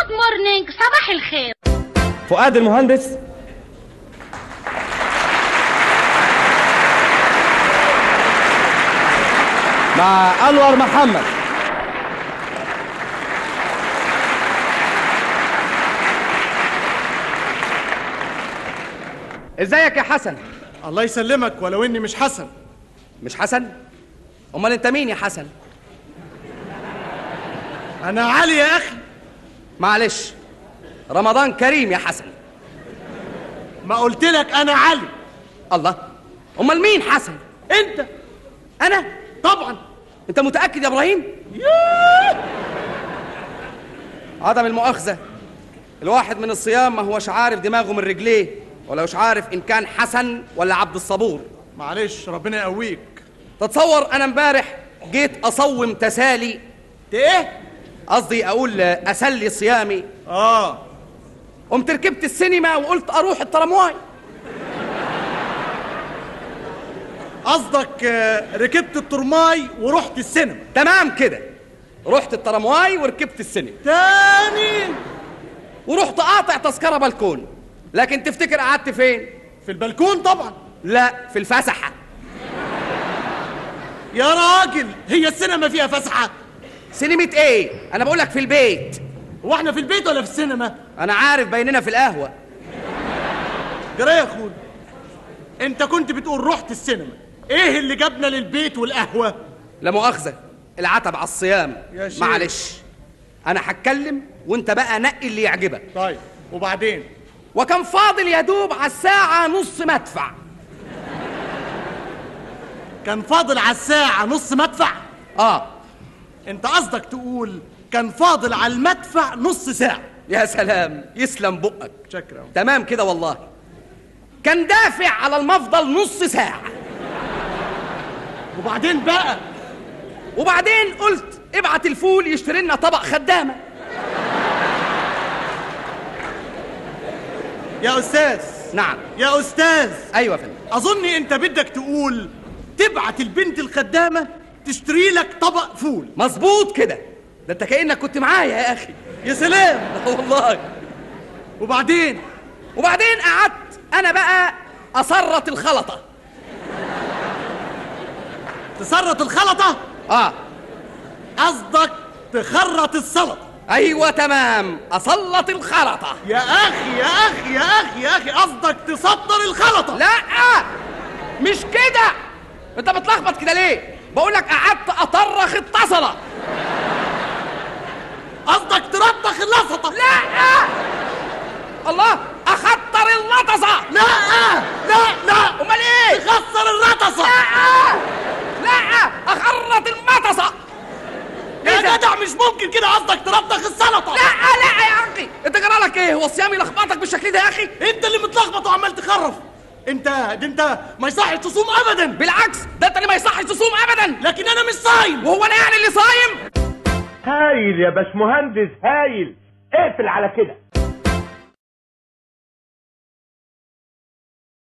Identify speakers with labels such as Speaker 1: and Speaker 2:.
Speaker 1: جود مورنينج، صباح الخير.
Speaker 2: فؤاد المهندس، مع أنور محمد. ازيك يا حسن؟
Speaker 3: الله يسلمك، ولو اني مش حسن.
Speaker 2: مش حسن؟ امال انت مين يا حسن؟
Speaker 3: انا علي يا اخي.
Speaker 2: معلش، رمضان كريم يا حسن.
Speaker 3: ما قلت لك انا علي.
Speaker 2: الله، امال مين حسن؟
Speaker 3: انت.
Speaker 2: انا؟
Speaker 3: طبعا.
Speaker 2: انت متأكد يا ابراهيم؟ عدم المؤاخذة، الواحد من الصيام ما هوش عارف دماغه من رجليه، ولا مش عارف ان كان حسن ولا عبد الصبور.
Speaker 3: معلش، ربنا يقويك.
Speaker 2: تتصور انا امبارح جيت اصوم تسالي.
Speaker 3: ايه؟
Speaker 2: قصدي اقول اسلي صيامي. قمت ركبت السينما وقلت اروح الترامواي.
Speaker 3: قصدك ركبت الترماي ورحت السينما؟
Speaker 2: تمام كده، رحت الترامواي وركبت السينما
Speaker 3: تاني،
Speaker 2: ورحت قاطع تذكرة بالكون. لكن تفتكر قعدت فين؟
Speaker 3: في البلكون طبعا.
Speaker 2: لا، في الفسحة.
Speaker 3: يا راجل، هي السينما فيها فسحة؟
Speaker 2: سينما ايه؟ انا بقولك في البيت.
Speaker 3: هو احنا في البيت ولا في السينما؟
Speaker 2: انا عارف، بيننا في القهوة.
Speaker 3: جرى يا اخوي، انت كنت بتقول رحت السينما، ايه اللي جابنا للبيت والقهوة؟
Speaker 2: لا مؤاخذة، العتب على الصيام. معلش، انا هتكلم وانت بقى نقي اللي يعجبك.
Speaker 3: طيب، وبعدين؟
Speaker 2: وكان فاضل يدوب على الساعة نص مدفع.
Speaker 3: كان فاضل على الساعة نص مدفع؟
Speaker 2: انت
Speaker 3: قصدك تقول كان فاضل على المدفع نص ساعة.
Speaker 2: يا سلام، يسلم بقك.
Speaker 3: شكرا.
Speaker 2: تمام كده والله. كان دافع على المفضل نص ساعة.
Speaker 3: وبعدين بقى؟
Speaker 2: وبعدين قلت ابعت الفول يشتري لنا طبق خدامة.
Speaker 3: يا أستاذ.
Speaker 2: نعم
Speaker 3: يا أستاذ.
Speaker 2: أيوة فندم.
Speaker 3: أظني أنت بدك تقول تبعت البنت الخدامة تشتري لك طبق فول.
Speaker 2: مظبوط كده، ده أنت كأنك كنت معايا يا أخي.
Speaker 3: يا سلام.
Speaker 2: والله.
Speaker 3: وبعدين
Speaker 2: قعدت أنا بقى أسرط الخلطة.
Speaker 3: تسرط الخلطة؟
Speaker 2: قصدك
Speaker 3: تخرط السلطة.
Speaker 2: أيوة تمام، أسلط الخلطة.
Speaker 3: يا أخي قصدك تسطر الخلطة.
Speaker 2: لا، مش كده. أنت بتلخبط كده ليه؟ بقولك قعدت أطرخ التصلة.
Speaker 3: قصدك ترطخ اللصطة.
Speaker 2: لا، الله، أخطر اللطصة.
Speaker 3: لا
Speaker 2: أمال إيه؟
Speaker 3: تخسر الرطصة.
Speaker 2: لا، أخرط المطصة.
Speaker 3: يا جدع، مش ممكن كده. قصدك ترطخ السلطة.
Speaker 2: لا يا أخي، أنت جرالك إيه؟ هو الصيام يلخبطك بالشكل ده يا أخي؟
Speaker 3: أنت اللي متلخبط وعمال تخرف. انت ما يصحش تصوم ابدا.
Speaker 2: بالعكس، ده انت اللي ما يصحش تصوم ابدا.
Speaker 3: لكن انا مش صايم.
Speaker 2: وهو انا يعني اللي صايم؟
Speaker 4: هايل يا باشمهندس، هايل. اقفل على كده.